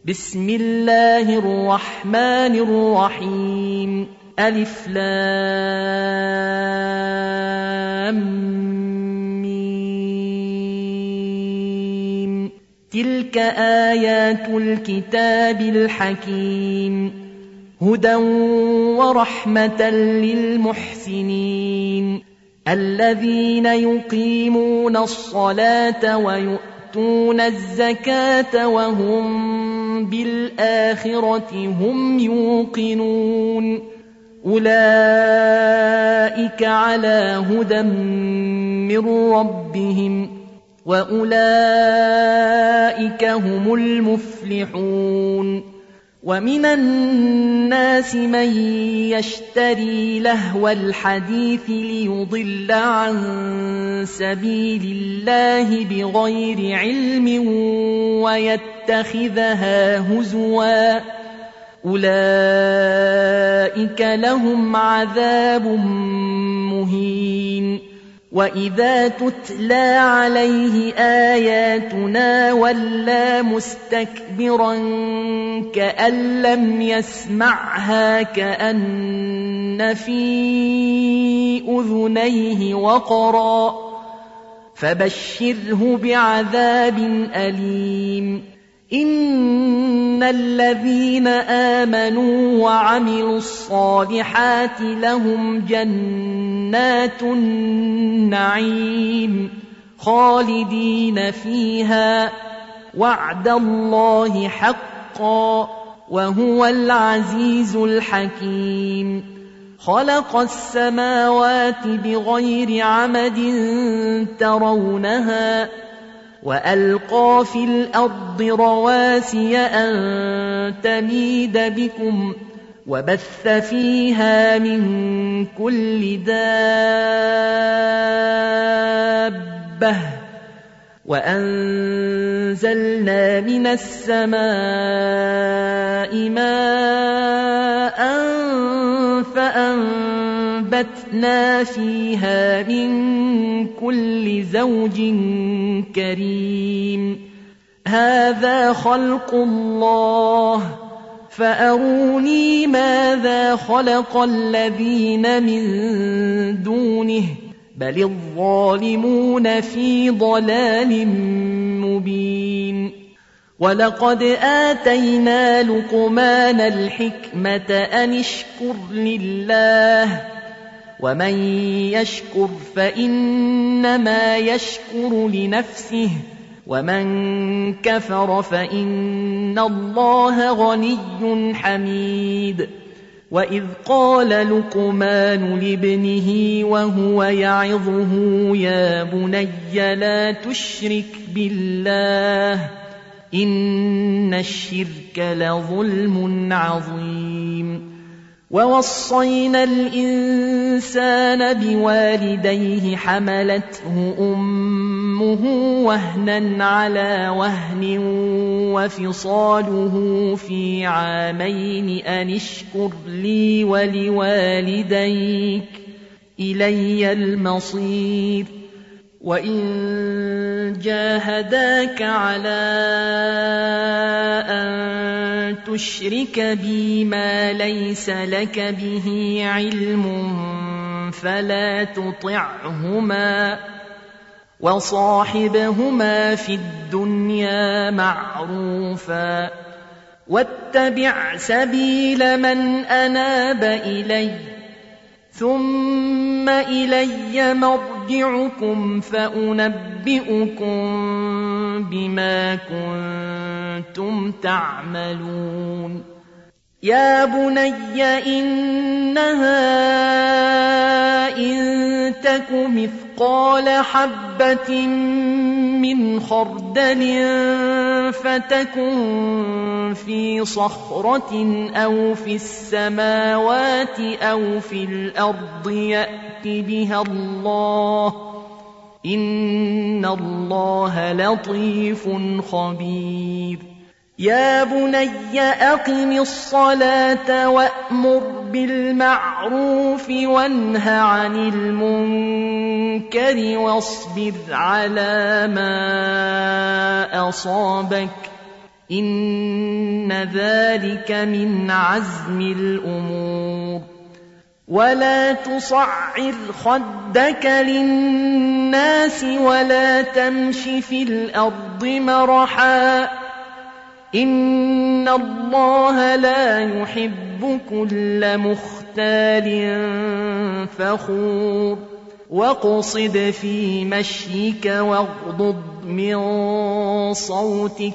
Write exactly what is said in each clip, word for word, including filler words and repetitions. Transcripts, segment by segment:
بسم الله الرحمن الرحيم ألف لام ميم تلك آيات الكتاب الحكيم هدى ورحمة للمحسنين الذين يقيمون الصلاة ويؤتون الزكاة وهم بالآخرة هم يوقنون أولئك على هدى من ربهم وأولئك هم المفلحون ومن الناس من يشتري لهو الحديث ليضل عن سبيل الله بغير علم ويتخذها هزوا أولئك لهم عذاب مهين وإذا تتلى عليه آياتنا ولى مستكبرا كأن لم يسمعها كأن في أذنيه وقرا فبشره بعذاب أليم إن الذين آمنوا وعملوا الصالحات لهم جنات النعيم خالدين فيها وعد الله حقا وهو العزيز الحكيم خلق السماوات بغير عمد ترونها وألقى في الأرض رواسي أن تميد بكم وبث فيها من كل دابة وأنزلنا من السماء ماء فأنبتنا فيها من كل زوج كريم هذا خلق الله فأروني ماذا خلق الذين من دونه بل الظالمون في ضلال مبين ولقد آتينا لقمان الحكمة أن اشكر لله ومن يشكر فإنما يشكر لنفسه ومن كفر فإن الله غني حميد وإذ قال لقمان لابنه وهو يعظه يا بني لا تشرك بالله إن الشرك لظلم عظيم ووصينا الإنسان بوالديه حملته أمه وهنا على وهن وفصاله في عامين أن اشكر لي ولوالديك إلي المصير وإن جاهداك على أن تشرك بي ما ليس لك به علم فلا تطعهما وصاحبهما في الدنيا معروفا واتبع سبيل من أناب إلي ثم إلي مرجعكم فأنبئكم بما كنتم تعملون يا بني إنها إن تك مثقال حبة من خردل فتكن في صخرة أو في السماوات أو في الأرض يأت بها الله إن الله لطيف خبير يا بني أقم الصلاة وأمر بالمعروف وانه عن المنكر واصبر على ما أصابك إن إن ذلك من عزم الأمور. ولا تصعر خدك للناس ولا تمش في الأرض مرحا إن الله لا يحب كل مختال فخور. واقصد في مشيك واغضض من صوتك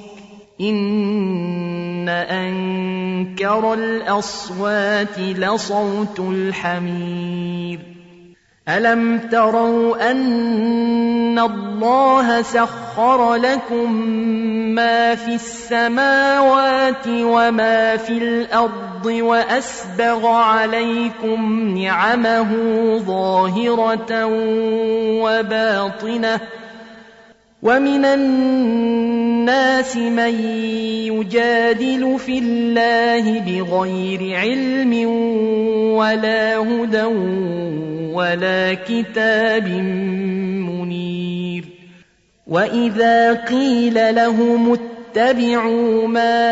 إن أنكر الأصوات لصوت الحمير. ألم تروا أن الله سخر لكم ما في السماوات وما في الأرض وأسبغ عليكم نعمه ظاهرة وباطنة ومن الناس من يجادل في الله بغير علم ولا هدى ولا كتاب منير. وإذا قيل لهم اتبعوا ما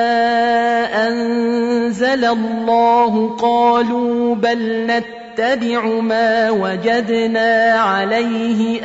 أنزل الله قالوا بل نتبع ما وجدنا عليه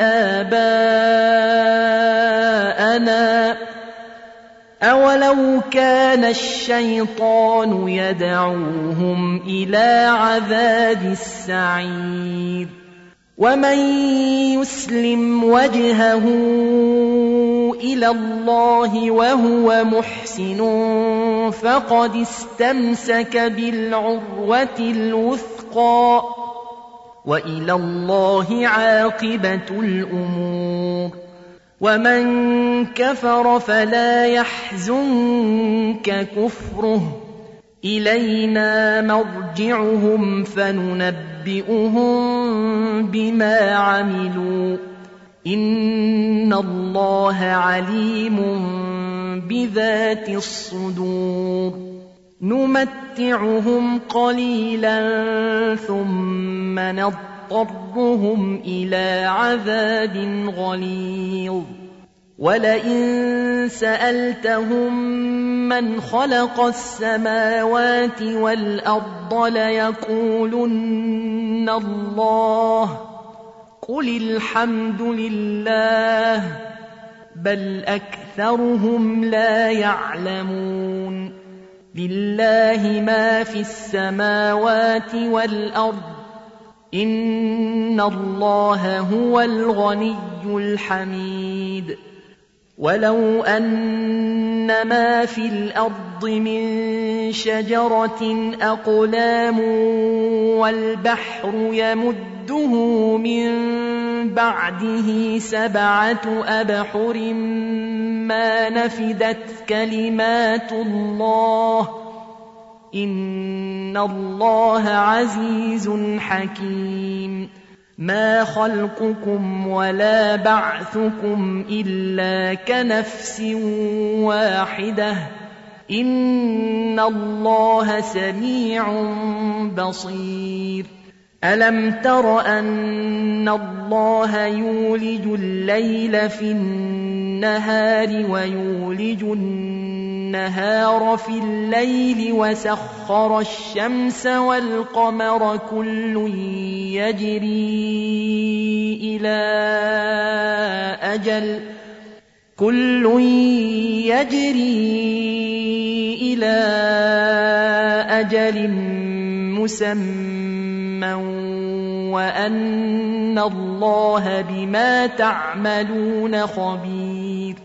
آباءنا أولو كان الشيطان يدعوهم إلى عذاب السعير. ومن يسلم وجهه إلى الله وهو محسن فقد استمسك بالعروة الوثقى وإلى الله عاقبة الأمور. ومن كفر فلا يحزنك كفره إلينا مرجعهم فننبئهم بما عملوا إن الله عليم بذات الصدور. نمتعهم قليلا ثم نضطرهم إلى عذاب غليظ. ولئن سألتهم من خلق السماوات والأرض ليقولن الله قل الحمد لله بل أكثرهم لا يعلمون. لله ما في السماوات والأرض إن الله هو الغني الحميد. ولو أن ما في الأرض من شجرة أقلام والبحر يمده من بعده سبعة أبحر ما نفدت كلمات الله إن الله عزيز حكيم. ما خلقكم ولا بعثكم إلا كنفس واحدة إن الله سميع بصير. ألم تر أن الله يولج الليل في النهار ويولج النهار في الليل وسخر الشمس والقمر كل يجري إلى أجل كل يجري إلى أجل مسمى وأن الله بما تعملون خبير.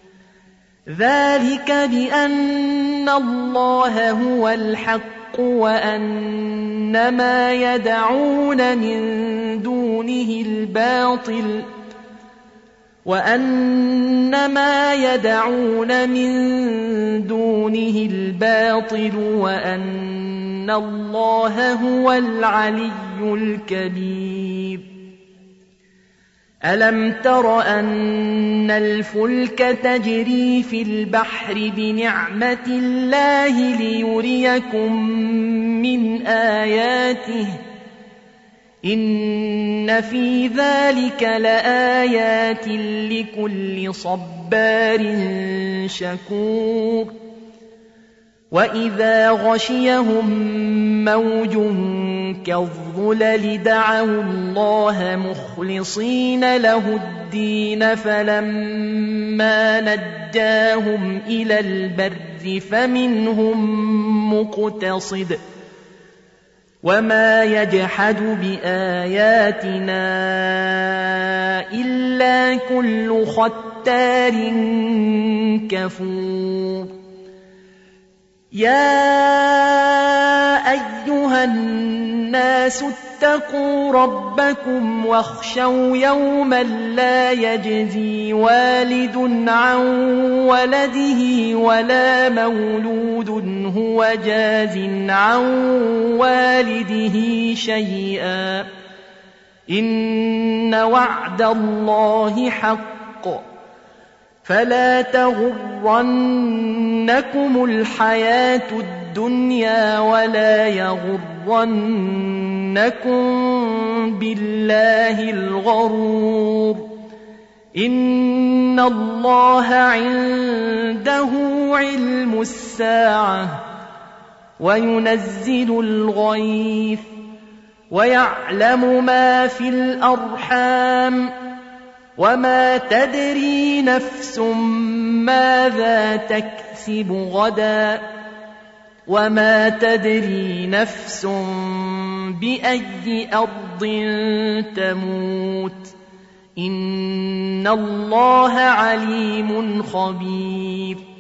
ذلك بأن الله هو الحق وأن ما يدعون من دونه الباطل وأن ما يدعون من دونه الباطل وأن الله هو العلي الكبير. ألم تر أن الفلك تجري في البحر بنعمة الله ليريكم من آياته إن في ذلك لآيات لكل صبار شكور. وإذا غشيهم موج كالظلل دعوا الله مخلصين له الدين فلما نجاهم إلى البر فمنهم مقتصد وما يجحد بآياتنا إلا كل ختار كفور يا أيها الناس اتقوا ربكم واخشوا يوما لا يجزي والد عن ولده ولا مولود هو جاز عن والده شيئا إن وعد الله حق فلا تغرنكم الحياة الدنيا ولا يغرنكم بالله الغرور إن الله عنده علم الساعة وينزل الغيث ويعلم ما في الأرحام وما تدري نفس ماذا تكسب غدا وما تدري نفس بأي أرض تموت إن الله عليم خبير